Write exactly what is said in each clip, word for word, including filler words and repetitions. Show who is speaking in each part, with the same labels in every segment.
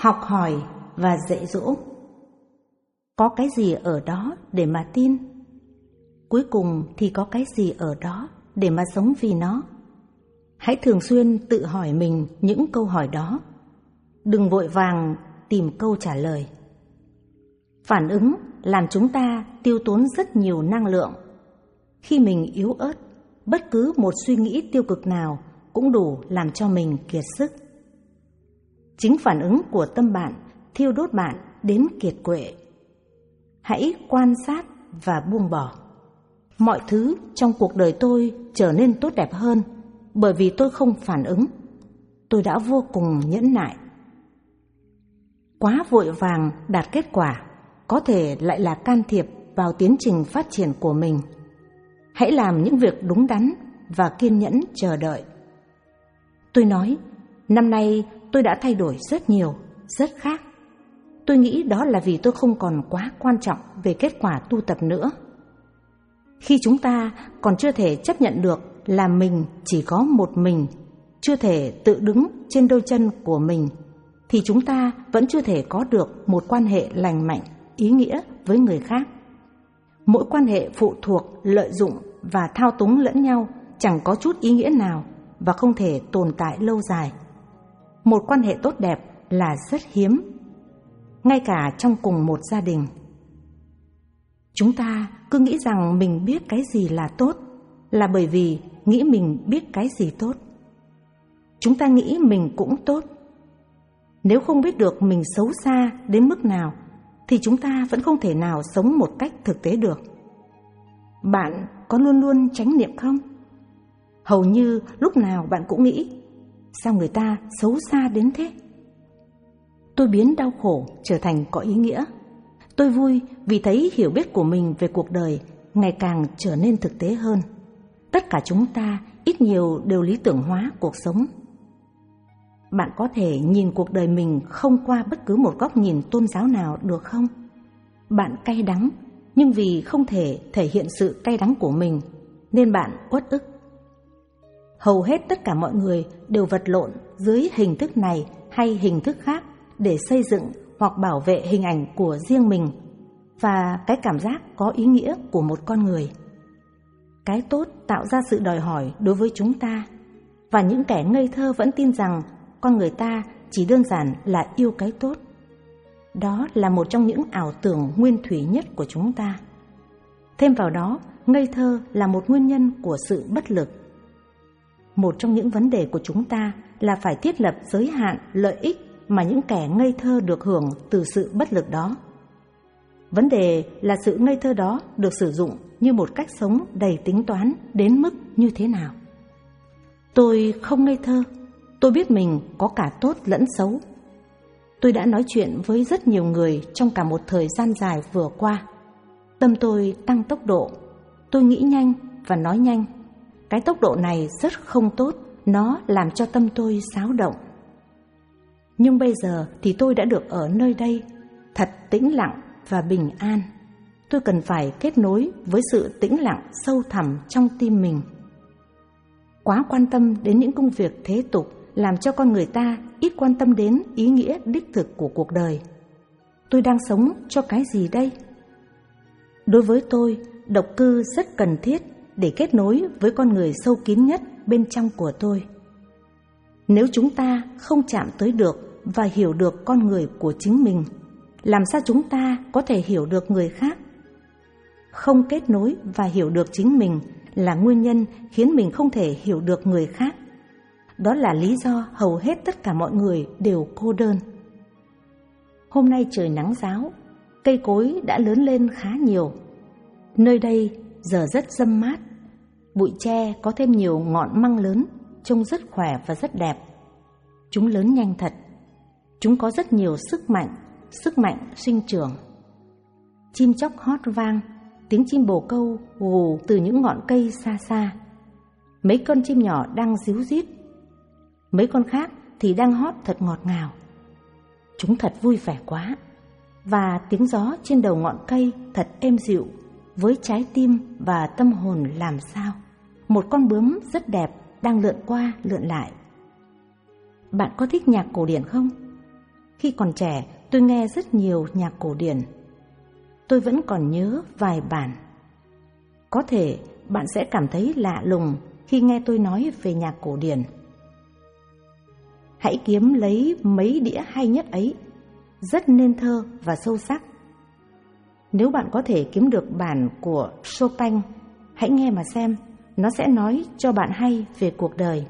Speaker 1: học hỏi và dạy dỗ. Có cái gì ở đó để mà tin? Cuối cùng thì có cái gì ở đó để mà sống vì nó? Hãy thường xuyên tự hỏi mình những câu hỏi đó. Đừng vội vàng tìm câu trả lời. Phản ứng làm chúng ta tiêu tốn rất nhiều năng lượng. Khi mình yếu ớt, bất cứ một suy nghĩ tiêu cực nào cũng đủ làm cho mình kiệt sức. Chính phản ứng của tâm bạn thiêu đốt bạn đến kiệt quệ. Hãy quan sát và buông bỏ. Mọi thứ trong cuộc đời tôi trở nên tốt đẹp hơn bởi vì tôi không phản ứng. Tôi đã vô cùng nhẫn nại. Quá vội vàng đạt kết quả có thể lại là can thiệp vào tiến trình phát triển của mình. Hãy làm những việc đúng đắn và kiên nhẫn chờ đợi. Tôi nói, năm nay tôi đã thay đổi rất nhiều, rất khác. Tôi nghĩ đó là vì tôi không còn quá quan trọng về kết quả tu tập nữa. Khi chúng ta còn chưa thể chấp nhận được là mình chỉ có một mình, chưa thể tự đứng trên đôi chân của mình, thì chúng ta vẫn chưa thể có được một quan hệ lành mạnh, ý nghĩa với người khác. Mỗi quan hệ phụ thuộc, lợi dụng và thao túng lẫn nhau chẳng có chút ý nghĩa nào và không thể tồn tại lâu dài. Một quan hệ tốt đẹp là rất hiếm, ngay cả trong cùng một gia đình. Chúng ta cứ nghĩ rằng mình biết cái gì là tốt là bởi vì nghĩ mình biết cái gì tốt. Chúng ta nghĩ mình cũng tốt. Nếu không biết được mình xấu xa đến mức nào thì chúng ta vẫn không thể nào sống một cách thực tế được. Bạn có luôn luôn chánh niệm không? Hầu như lúc nào bạn cũng nghĩ, sao người ta xấu xa đến thế? Tôi biến đau khổ trở thành có ý nghĩa. Tôi vui vì thấy hiểu biết của mình về cuộc đời ngày càng trở nên thực tế hơn. Tất cả chúng ta ít nhiều đều lý tưởng hóa cuộc sống. Bạn có thể nhìn cuộc đời mình không qua bất cứ một góc nhìn tôn giáo nào được không? Bạn cay đắng, nhưng vì không thể thể hiện sự cay đắng của mình nên bạn uất ức. Hầu hết tất cả mọi người đều vật lộn dưới hình thức này hay hình thức khác để xây dựng hoặc bảo vệ hình ảnh của riêng mình và cái cảm giác có ý nghĩa của một con người. Cái tốt tạo ra sự đòi hỏi đối với chúng ta, và những kẻ ngây thơ vẫn tin rằng con người ta chỉ đơn giản là yêu cái tốt. Đó là một trong những ảo tưởng nguyên thủy nhất của chúng ta. Thêm vào đó, ngây thơ là một nguyên nhân của sự bất lực. Một trong những vấn đề của chúng ta là phải thiết lập giới hạn lợi ích mà những kẻ ngây thơ được hưởng từ sự bất lực đó. Vấn đề là sự ngây thơ đó được sử dụng như một cách sống đầy tính toán đến mức như thế nào. Tôi không ngây thơ, tôi biết mình có cả tốt lẫn xấu. Tôi đã nói chuyện với rất nhiều người trong cả một thời gian dài vừa qua. Tâm tôi tăng tốc độ, tôi nghĩ nhanh và nói nhanh. Cái tốc độ này rất không tốt, nó làm cho tâm tôi xáo động. Nhưng bây giờ thì tôi đã được ở nơi đây, thật tĩnh lặng và bình an. Tôi cần phải kết nối với sự tĩnh lặng sâu thẳm trong tim mình. Quá quan tâm đến những công việc thế tục làm cho con người ta ít quan tâm đến ý nghĩa đích thực của cuộc đời. Tôi đang sống cho cái gì đây? Đối với tôi, độc cư rất cần thiết để kết nối với con người sâu kín nhất bên trong của tôi. Nếu chúng ta không chạm tới được và hiểu được con người của chính mình, làm sao chúng ta có thể hiểu được người khác? Không kết nối và hiểu được chính mình là nguyên nhân khiến mình không thể hiểu được người khác. Đó là lý do hầu hết tất cả mọi người đều cô đơn. Hôm nay trời nắng ráo, cây cối đã lớn lên khá nhiều. Nơi đây giờ rất râm mát, bụi tre có thêm nhiều ngọn măng lớn, trông rất khỏe và rất đẹp. Chúng lớn nhanh thật. Chúng có rất nhiều sức mạnh, sức mạnh sinh trưởng. Chim chóc hót vang, tiếng chim bồ câu gù từ những ngọn cây xa xa. Mấy con chim nhỏ đang ríu rít, mấy con khác thì đang hót thật ngọt ngào. Chúng thật vui vẻ quá. Và tiếng gió trên đầu ngọn cây thật êm dịu, với trái tim và tâm hồn làm sao. Một con bướm rất đẹp đang lượn qua lượn lại. Bạn có thích nhạc cổ điển không? Khi còn trẻ, tôi nghe rất nhiều nhạc cổ điển. Tôi vẫn còn nhớ vài bản. Có thể bạn sẽ cảm thấy lạ lùng khi nghe tôi nói về nhạc cổ điển. Hãy kiếm lấy mấy đĩa hay nhất ấy, rất nên thơ và sâu sắc. Nếu bạn có thể kiếm được bản của Chopin, hãy nghe mà xem, nó sẽ nói cho bạn hay về cuộc đời.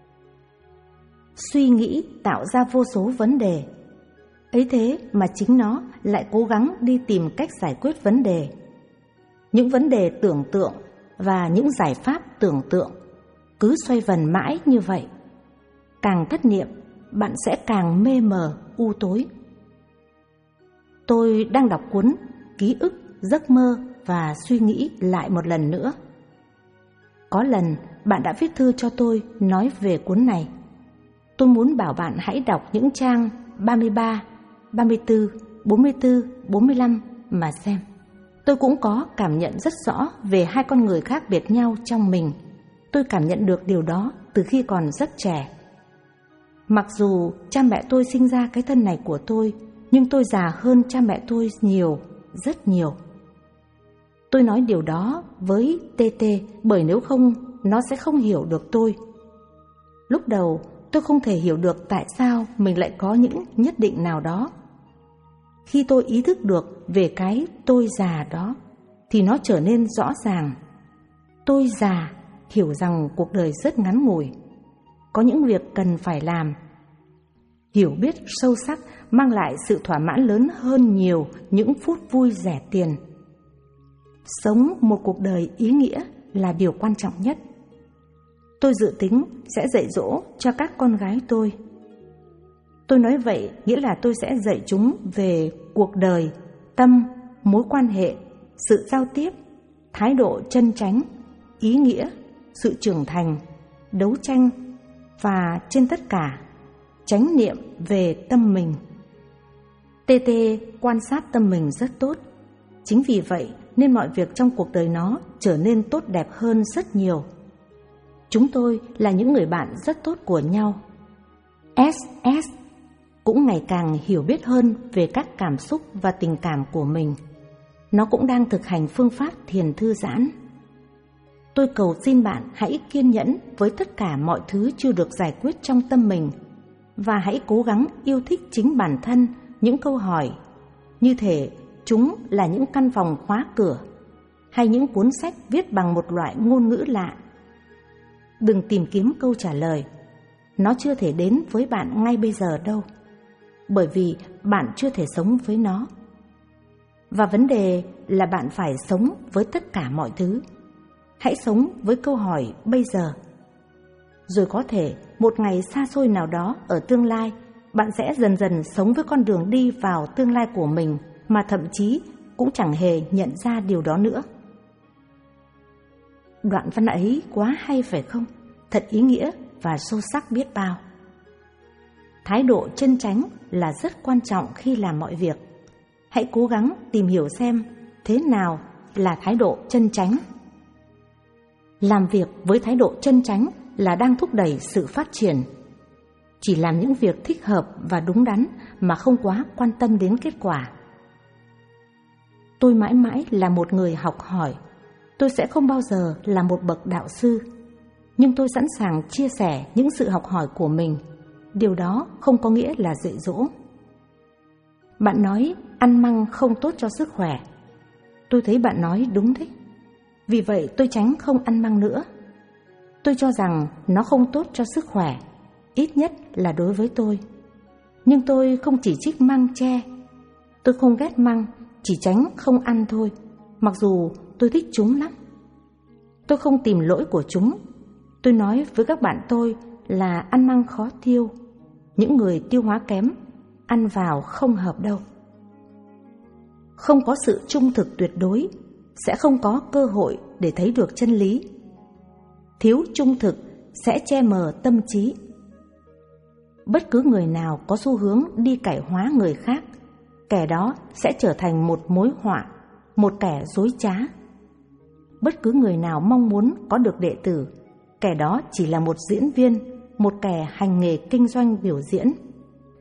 Speaker 1: Suy nghĩ tạo ra vô số vấn đề. Ấy thế mà chính nó lại cố gắng đi tìm cách giải quyết vấn đề. Những vấn đề tưởng tượng và những giải pháp tưởng tượng cứ xoay vần mãi như vậy. Càng thất niệm, bạn sẽ càng mê mờ, u tối. Tôi đang đọc cuốn Ký ức, giấc mơ và suy nghĩ lại một lần nữa. Có lần bạn đã viết thư cho tôi nói về cuốn này. Tôi muốn bảo bạn hãy đọc những trang ba mươi ba, ba mươi tư, bốn mươi tư, bốn mươi lăm mà xem. Tôi cũng có cảm nhận rất rõ về hai con người khác biệt nhau trong mình. Tôi cảm nhận được điều đó từ khi còn rất trẻ. Mặc dù cha mẹ tôi sinh ra cái thân này của tôi, nhưng tôi già hơn cha mẹ tôi nhiều, rất nhiều. Tôi nói điều đó với tê tê bởi nếu không, nó sẽ không hiểu được tôi. Lúc đầu, tôi không thể hiểu được tại sao mình lại có những nhất định nào đó. Khi tôi ý thức được về cái tôi già đó, thì nó trở nên rõ ràng. Tôi già hiểu rằng cuộc đời rất ngắn ngủi, có những việc cần phải làm. Hiểu biết sâu sắc mang lại sự thỏa mãn lớn hơn nhiều những phút vui rẻ tiền. Sống một cuộc đời ý nghĩa là điều quan trọng nhất. Tôi dự tính sẽ dạy dỗ cho các con gái tôi. Tôi nói vậy nghĩa là tôi sẽ dạy chúng về cuộc đời, tâm, mối quan hệ, sự giao tiếp, thái độ chân chánh, ý nghĩa, sự trưởng thành, đấu tranh và trên tất cả, chánh niệm về tâm mình. tê tê quan sát tâm mình rất tốt. Chính vì vậy nên mọi việc trong cuộc đời nó trở nên tốt đẹp hơn rất nhiều. Chúng tôi là những người bạn rất tốt của nhau. ét ét cũng ngày càng hiểu biết hơn về các cảm xúc và tình cảm của mình. Nó cũng đang thực hành phương pháp thiền thư giãn. Tôi cầu xin bạn hãy kiên nhẫn với tất cả mọi thứ chưa được giải quyết trong tâm mình và hãy cố gắng yêu thích chính bản thân những câu hỏi như thể chúng là những căn phòng khóa cửa hay những cuốn sách viết bằng một loại ngôn ngữ lạ. Đừng tìm kiếm câu trả lời. Nó chưa thể đến với bạn ngay bây giờ đâu, bởi vì bạn chưa thể sống với nó. Và vấn đề là bạn phải sống với tất cả mọi thứ. Hãy sống với câu hỏi bây giờ. Rồi có thể một ngày xa xôi nào đó ở tương lai, bạn sẽ dần dần sống với con đường đi vào tương lai của mình mà thậm chí cũng chẳng hề nhận ra điều đó nữa. Đoạn văn ấy quá hay phải không? Thật ý nghĩa và sâu sắc biết bao. Thái độ chân chánh là rất quan trọng khi làm mọi việc. Hãy cố gắng tìm hiểu xem thế nào là thái độ chân chánh. Làm việc với thái độ chân chánh là đang thúc đẩy sự phát triển. Chỉ làm những việc thích hợp và đúng đắn mà không quá quan tâm đến kết quả. Tôi mãi mãi là một người học hỏi. Tôi sẽ không bao giờ là một bậc đạo sư, nhưng tôi sẵn sàng chia sẻ những sự học hỏi của mình. Điều đó không có nghĩa là dạy dỗ. Bạn nói ăn măng không tốt cho sức khỏe. Tôi thấy bạn nói đúng đấy. Vì vậy tôi tránh không ăn măng nữa. Tôi cho rằng nó không tốt cho sức khỏe, ít nhất là đối với tôi. Nhưng tôi không chỉ trích măng tre. Tôi không ghét măng, chỉ tránh không ăn thôi, mặc dù tôi thích chúng lắm. Tôi không tìm lỗi của chúng. Tôi nói với các bạn tôi là ăn măng khó tiêu. Những người tiêu hóa kém, ăn vào không hợp đâu. Không có sự trung thực tuyệt đối, sẽ không có cơ hội để thấy được chân lý. Thiếu trung thực sẽ che mờ tâm trí. Bất cứ người nào có xu hướng đi cải hóa người khác, kẻ đó sẽ trở thành một mối họa, một kẻ dối trá. Bất cứ người nào mong muốn có được đệ tử, kẻ đó chỉ là một diễn viên, một kẻ hành nghề kinh doanh biểu diễn.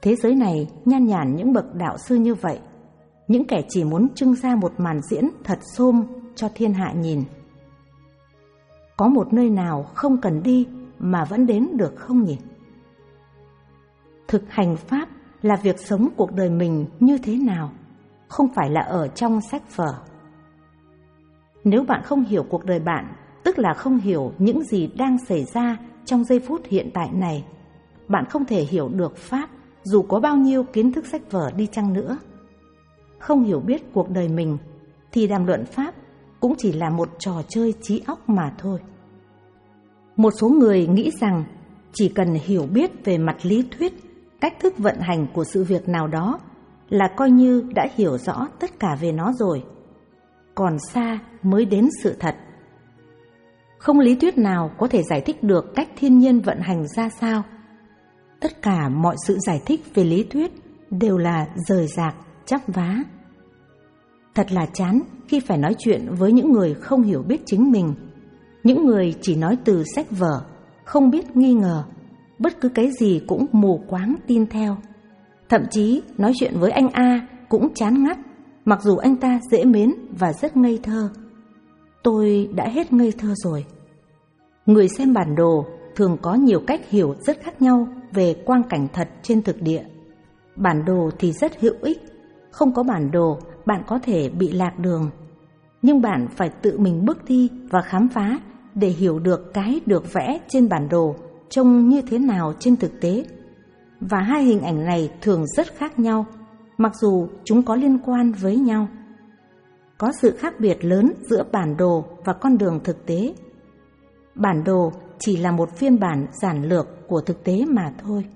Speaker 1: Thế giới này nhan nhản những bậc đạo sư như vậy, những kẻ chỉ muốn trưng ra một màn diễn thật xôm cho thiên hạ nhìn. Có một nơi nào không cần đi mà vẫn đến được không nhỉ? Thực hành Pháp là việc sống cuộc đời mình như thế nào, không phải là ở trong sách vở. Nếu bạn không hiểu cuộc đời bạn, tức là không hiểu những gì đang xảy ra trong giây phút hiện tại này, bạn không thể hiểu được Pháp dù có bao nhiêu kiến thức sách vở đi chăng nữa. Không hiểu biết cuộc đời mình thì đàm luận Pháp cũng chỉ là một trò chơi trí óc mà thôi. Một số người nghĩ rằng chỉ cần hiểu biết về mặt lý thuyết, cách thức vận hành của sự việc nào đó là coi như đã hiểu rõ tất cả về nó rồi. Còn xa mới đến sự thật. Không lý thuyết nào có thể giải thích được cách thiên nhiên vận hành ra sao. Tất cả mọi sự giải thích về lý thuyết đều là rời rạc, chắp vá. Thật là chán khi phải nói chuyện với những người không hiểu biết chính mình, những người chỉ nói từ sách vở, không biết nghi ngờ, bất cứ cái gì cũng mù quáng tin theo. Thậm chí nói chuyện với anh A cũng chán ngắt, mặc dù anh ta dễ mến và rất ngây thơ. Tôi đã hết ngây thơ rồi. Người xem bản đồ thường có nhiều cách hiểu rất khác nhau về quang cảnh thật trên thực địa. Bản đồ thì rất hữu ích. Không có bản đồ, bạn có thể bị lạc đường. Nhưng bạn phải tự mình bước đi và khám phá để hiểu được cái được vẽ trên bản đồ trông như thế nào trên thực tế. Và hai hình ảnh này thường rất khác nhau, mặc dù chúng có liên quan với nhau. Có sự khác biệt lớn giữa bản đồ và con đường thực tế. Bản đồ chỉ là một phiên bản giản lược của thực tế mà thôi.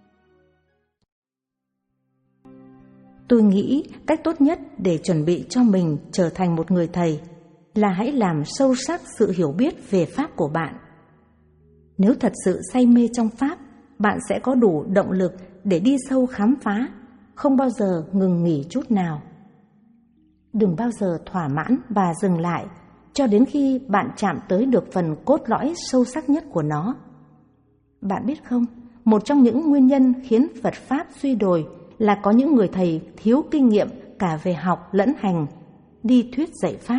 Speaker 1: Tôi nghĩ cách tốt nhất để chuẩn bị cho mình trở thành một người thầy là hãy làm sâu sắc sự hiểu biết về Pháp của bạn. Nếu thật sự say mê trong Pháp, bạn sẽ có đủ động lực để đi sâu khám phá, không bao giờ ngừng nghỉ chút nào. Đừng bao giờ thỏa mãn và dừng lại cho đến khi bạn chạm tới được phần cốt lõi sâu sắc nhất của nó. Bạn biết không, một trong những nguyên nhân khiến Phật Pháp suy đồi là có những người thầy thiếu kinh nghiệm cả về học lẫn hành, đi thuyết dạy Pháp.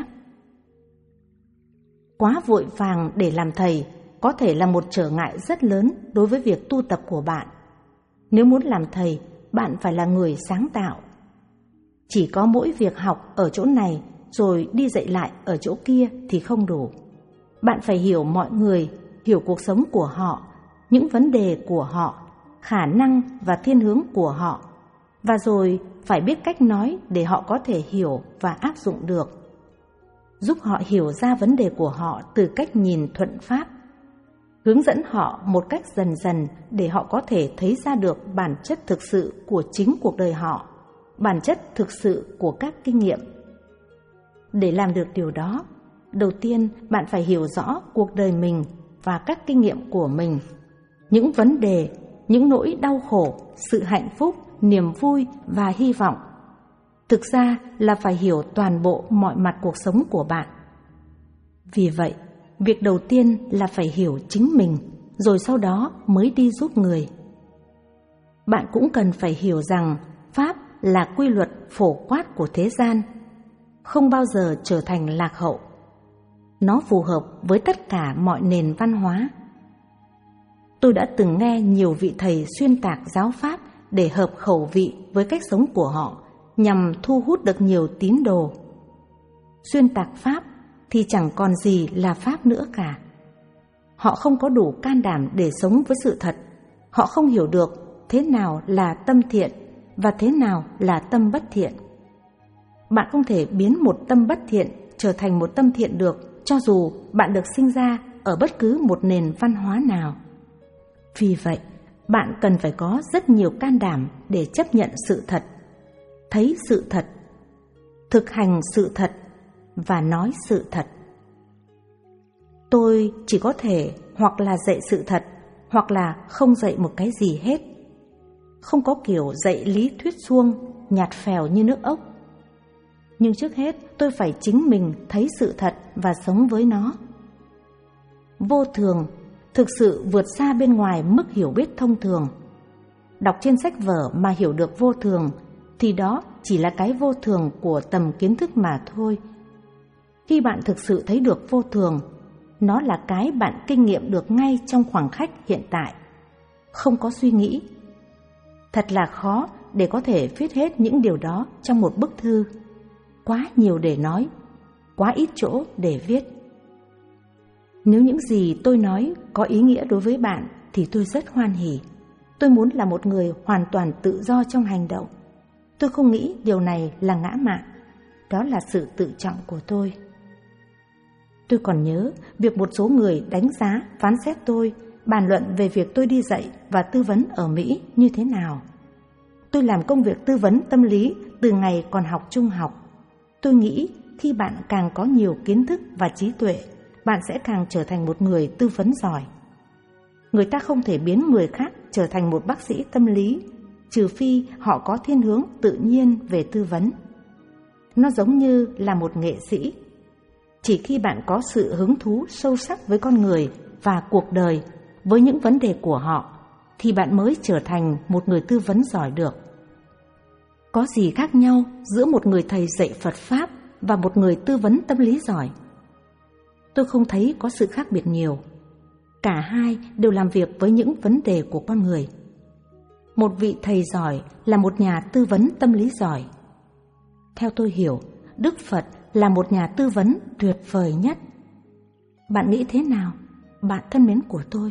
Speaker 1: Quá vội vàng để làm thầy có thể là một trở ngại rất lớn đối với việc tu tập của bạn. Nếu muốn làm thầy, bạn phải là người sáng tạo. Chỉ có mỗi việc học ở chỗ này rồi đi dạy lại ở chỗ kia thì không đủ. Bạn phải hiểu mọi người, hiểu cuộc sống của họ, những vấn đề của họ, khả năng và thiên hướng của họ, và rồi phải biết cách nói để họ có thể hiểu và áp dụng được. Giúp họ hiểu ra vấn đề của họ từ cách nhìn thuận pháp. Hướng dẫn họ một cách dần dần để họ có thể thấy ra được bản chất thực sự của chính cuộc đời họ, bản chất thực sự của các kinh nghiệm. Để làm được điều đó, đầu tiên bạn phải hiểu rõ cuộc đời mình và các kinh nghiệm của mình, những vấn đề, những nỗi đau khổ, sự hạnh phúc, niềm vui và hy vọng. Thực ra là phải hiểu toàn bộ mọi mặt cuộc sống của bạn. Vì vậy, việc đầu tiên là phải hiểu chính mình, rồi sau đó mới đi giúp người. Bạn cũng cần phải hiểu rằng Pháp là quy luật phổ quát của thế gian, không bao giờ trở thành lạc hậu. Nó phù hợp với tất cả mọi nền văn hóa. Tôi đã từng nghe nhiều vị thầy xuyên tạc giáo Pháp để hợp khẩu vị với cách sống của họ, nhằm thu hút được nhiều tín đồ. Xuyên tạc Pháp thì chẳng còn gì là Pháp nữa cả. Họ không có đủ can đảm để sống với sự thật. Họ không hiểu được thế nào là tâm thiện và thế nào là tâm bất thiện. Bạn không thể biến một tâm bất thiện trở thành một tâm thiện được, cho dù bạn được sinh ra ở bất cứ một nền văn hóa nào. Vì vậy, bạn cần phải có rất nhiều can đảm để chấp nhận sự thật, thấy sự thật, thực hành sự thật và nói sự thật. Tôi chỉ có thể hoặc là dạy sự thật, hoặc là không dạy một cái gì hết. Không có kiểu dạy lý thuyết suông, nhạt phèo như nước ốc. Nhưng trước hết tôi phải chính mình thấy sự thật và sống với nó. Vô thường thực sự vượt xa bên ngoài mức hiểu biết thông thường. Đọc trên sách vở mà hiểu được vô thường thì đó chỉ là cái vô thường của tầm kiến thức mà thôi. Khi bạn thực sự thấy được vô thường, nó là cái bạn kinh nghiệm được ngay trong khoảnh khắc hiện tại, không có suy nghĩ. Thật là khó để có thể viết hết những điều đó trong một bức thư. Quá nhiều để nói, quá ít chỗ để viết. Nếu những gì tôi nói có ý nghĩa đối với bạn thì tôi rất hoan hỉ. Tôi muốn là một người hoàn toàn tự do trong hành động. Tôi không nghĩ điều này là ngã mạn. Đó là sự tự trọng của tôi. Tôi còn nhớ việc một số người đánh giá, phán xét tôi, bàn luận về việc tôi đi dạy và tư vấn ở Mỹ như thế nào. Tôi làm công việc tư vấn tâm lý từ ngày còn học trung học. Tôi nghĩ khi bạn càng có nhiều kiến thức và trí tuệ, bạn sẽ càng trở thành một người tư vấn giỏi. Người ta không thể biến người khác trở thành một bác sĩ tâm lý, trừ phi họ có thiên hướng tự nhiên về tư vấn. Nó giống như là một nghệ sĩ. Chỉ khi bạn có sự hứng thú sâu sắc với con người và cuộc đời, với những vấn đề của họ, thì bạn mới trở thành một người tư vấn giỏi được. Có gì khác nhau giữa một người thầy dạy Phật Pháp và một người tư vấn tâm lý giỏi? Tôi không thấy có sự khác biệt nhiều. Cả hai đều làm việc với những vấn đề của con người. Một vị thầy giỏi là một nhà tư vấn tâm lý giỏi. Theo tôi hiểu, Đức Phật là một nhà tư vấn tuyệt vời nhất. Bạn nghĩ thế nào, bạn thân mến của tôi?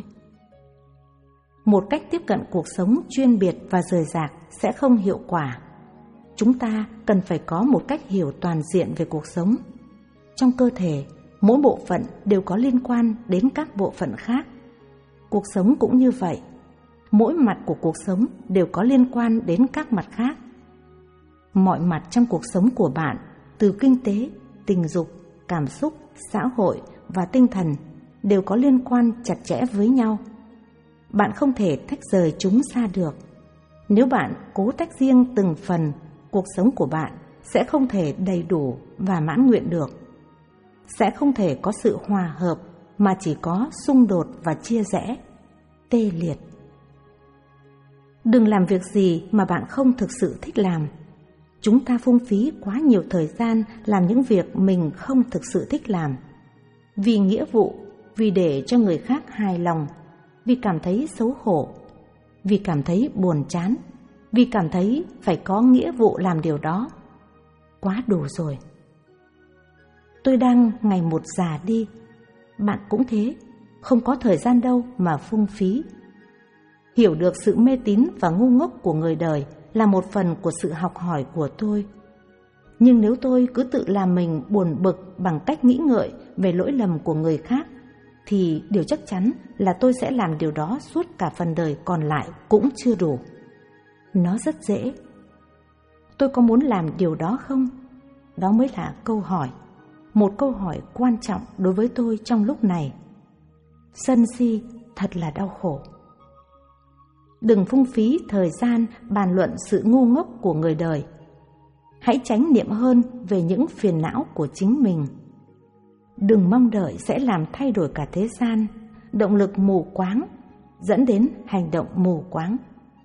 Speaker 1: Một cách tiếp cận cuộc sống chuyên biệt và rời rạc sẽ không hiệu quả. Chúng ta cần phải có một cách hiểu toàn diện về cuộc sống. Trong cơ thể, mỗi bộ phận đều có liên quan đến các bộ phận khác. Cuộc sống cũng như vậy. Mỗi mặt của cuộc sống đều có liên quan đến các mặt khác. Mọi mặt trong cuộc sống của bạn, từ kinh tế, tình dục, cảm xúc, xã hội và tinh thần, đều có liên quan chặt chẽ với nhau. Bạn không thể tách rời chúng ra được. Nếu bạn cố tách riêng từng phần, cuộc sống của bạn sẽ không thể đầy đủ và mãn nguyện được. Sẽ không thể có sự hòa hợp mà chỉ có xung đột và chia rẽ, tê liệt. Đừng làm việc gì mà bạn không thực sự thích làm. Chúng ta phung phí quá nhiều thời gian làm những việc mình không thực sự thích làm. Vì nghĩa vụ, vì để cho người khác hài lòng, vì cảm thấy xấu hổ, vì cảm thấy buồn chán, vì cảm thấy phải có nghĩa vụ làm điều đó. Quá đủ rồi. Tôi đang ngày một già đi. Bạn cũng thế, không có thời gian đâu mà phung phí. Hiểu được sự mê tín và ngu ngốc của người đời là một phần của sự học hỏi của tôi. Nhưng nếu tôi cứ tự làm mình buồn bực bằng cách nghĩ ngợi về lỗi lầm của người khác, thì điều chắc chắn là tôi sẽ làm điều đó suốt cả phần đời còn lại cũng chưa đủ. Nó rất dễ. Tôi có muốn làm điều đó không? Đó mới là câu hỏi. Một câu hỏi quan trọng đối với tôi trong lúc này. Sân si thật là đau khổ. Đừng phung phí thời gian bàn luận sự ngu ngốc của người đời. Hãy tránh niệm hơn về những phiền não của chính mình. Đừng mong đợi sẽ làm thay đổi cả thế gian. Động lực mù quáng dẫn đến hành động mù quáng.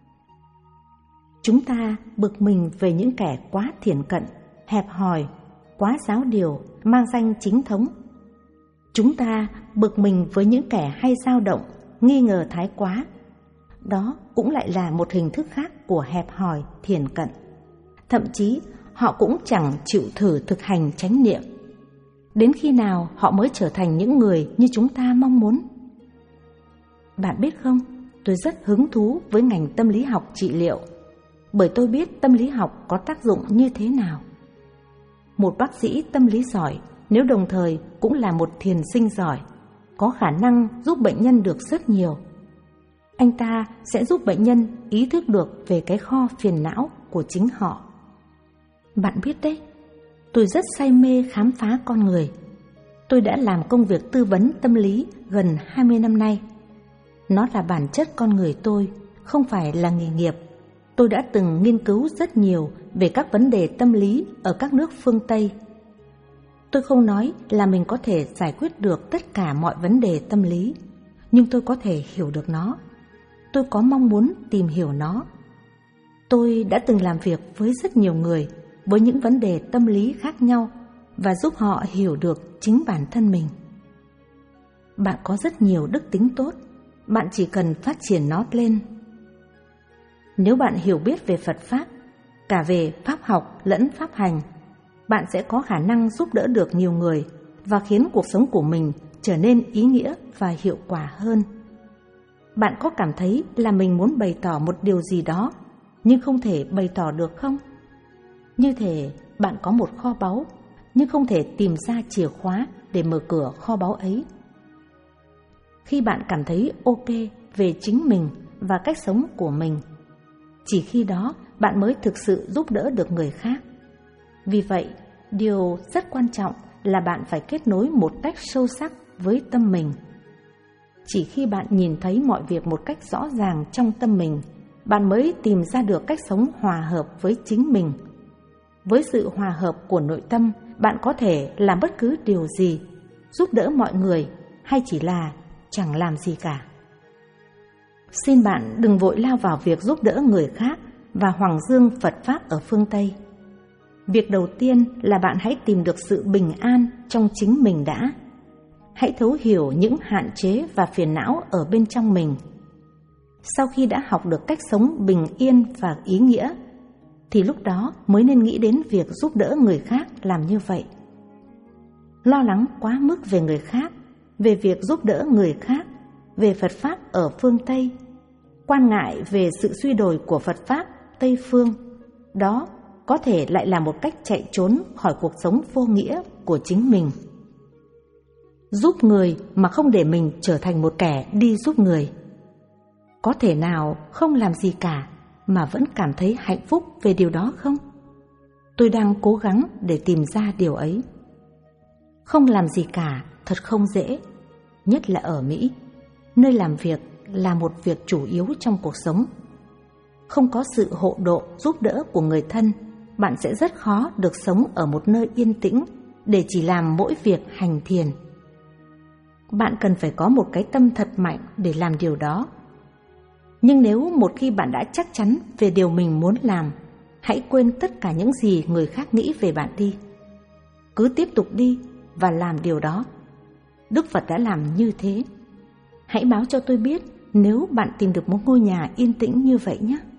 Speaker 1: Chúng ta bực mình về những kẻ quá thiển cận, hẹp hòi, quá giáo điều, mang danh chính thống. Chúng ta bực mình với những kẻ hay dao động, nghi ngờ thái quá. Đó cũng lại là một hình thức khác của hẹp hòi, thiển cận. Thậm chí họ cũng chẳng chịu thử thực hành chánh niệm. Đến khi nào họ mới trở thành những người như chúng ta mong muốn? Bạn biết không, tôi rất hứng thú với ngành tâm lý học trị liệu, bởi tôi biết tâm lý học có tác dụng như thế nào. Một bác sĩ tâm lý giỏi, nếu đồng thời cũng là một thiền sinh giỏi, có khả năng giúp bệnh nhân được rất nhiều. Anh ta sẽ giúp bệnh nhân ý thức được về cái kho phiền não của chính họ. Bạn biết đấy, tôi rất say mê khám phá con người. Tôi đã làm công việc tư vấn tâm lý gần hai mươi năm nay. Nó là bản chất con người tôi, không phải là nghề nghiệp. Tôi đã từng nghiên cứu rất nhiều về các vấn đề tâm lý ở các nước phương Tây. Tôi không nói là mình có thể giải quyết được tất cả mọi vấn đề tâm lý, nhưng tôi có thể hiểu được nó. tôi có mong muốn tìm hiểu nó. Tôi đã từng làm việc với rất nhiều người với những vấn đề tâm lý khác nhau và giúp họ hiểu được chính bản thân mình. Bạn có rất nhiều đức tính tốt, bạn chỉ cần phát triển nó lên. Nếu bạn hiểu biết về Phật Pháp, cả về Pháp học lẫn Pháp hành, bạn sẽ có khả năng giúp đỡ được nhiều người và khiến cuộc sống của mình trở nên ý nghĩa và hiệu quả hơn. Bạn có cảm thấy là mình muốn bày tỏ một điều gì đó nhưng không thể bày tỏ được không? Như thể bạn có một kho báu nhưng không thể tìm ra chìa khóa để mở cửa kho báu ấy. Khi bạn cảm thấy ok về chính mình và cách sống của mình, chỉ khi đó bạn mới thực sự giúp đỡ được người khác. Vì vậy, điều rất quan trọng là bạn phải kết nối một cách sâu sắc với tâm mình. Chỉ khi bạn nhìn thấy mọi việc một cách rõ ràng trong tâm mình, bạn mới tìm ra được cách sống hòa hợp với chính mình. Với sự hòa hợp của nội tâm, bạn có thể làm bất cứ điều gì, giúp đỡ mọi người hay chỉ là chẳng làm gì cả. Xin bạn đừng vội lao vào việc giúp đỡ người khác và hoằng dương Phật Pháp ở phương Tây. Việc đầu tiên là bạn hãy tìm được sự bình an trong chính mình đã. Hãy thấu hiểu những hạn chế và phiền não ở bên trong mình. Sau khi đã học được cách sống bình yên và ý nghĩa, thì lúc đó mới nên nghĩ đến việc giúp đỡ người khác làm như vậy. Lo lắng quá mức về người khác, về việc giúp đỡ người khác, về Phật Pháp ở phương Tây, quan ngại về sự suy đồi của Phật Pháp Tây phương, đó có thể lại là một cách chạy trốn khỏi cuộc sống vô nghĩa của chính mình. Giúp người mà không để mình trở thành một kẻ đi giúp người. Có thể nào không làm gì cả mà vẫn cảm thấy hạnh phúc về điều đó không? Tôi đang cố gắng để tìm ra điều ấy. Không làm gì cả thật không dễ, nhất là ở Mỹ, nơi làm việc là một việc chủ yếu trong cuộc sống. Không có sự hộ độ giúp đỡ của người thân, bạn sẽ rất khó được sống ở một nơi yên tĩnh để chỉ làm mỗi việc hành thiền. Bạn cần phải có một cái tâm thật mạnh để làm điều đó. Nhưng nếu một khi bạn đã chắc chắn về điều mình muốn làm, hãy quên tất cả những gì người khác nghĩ về bạn đi. Cứ tiếp tục đi và làm điều đó. Đức Phật đã làm như thế. Hãy báo cho tôi biết nếu bạn tìm được một ngôi nhà yên tĩnh như vậy nhé.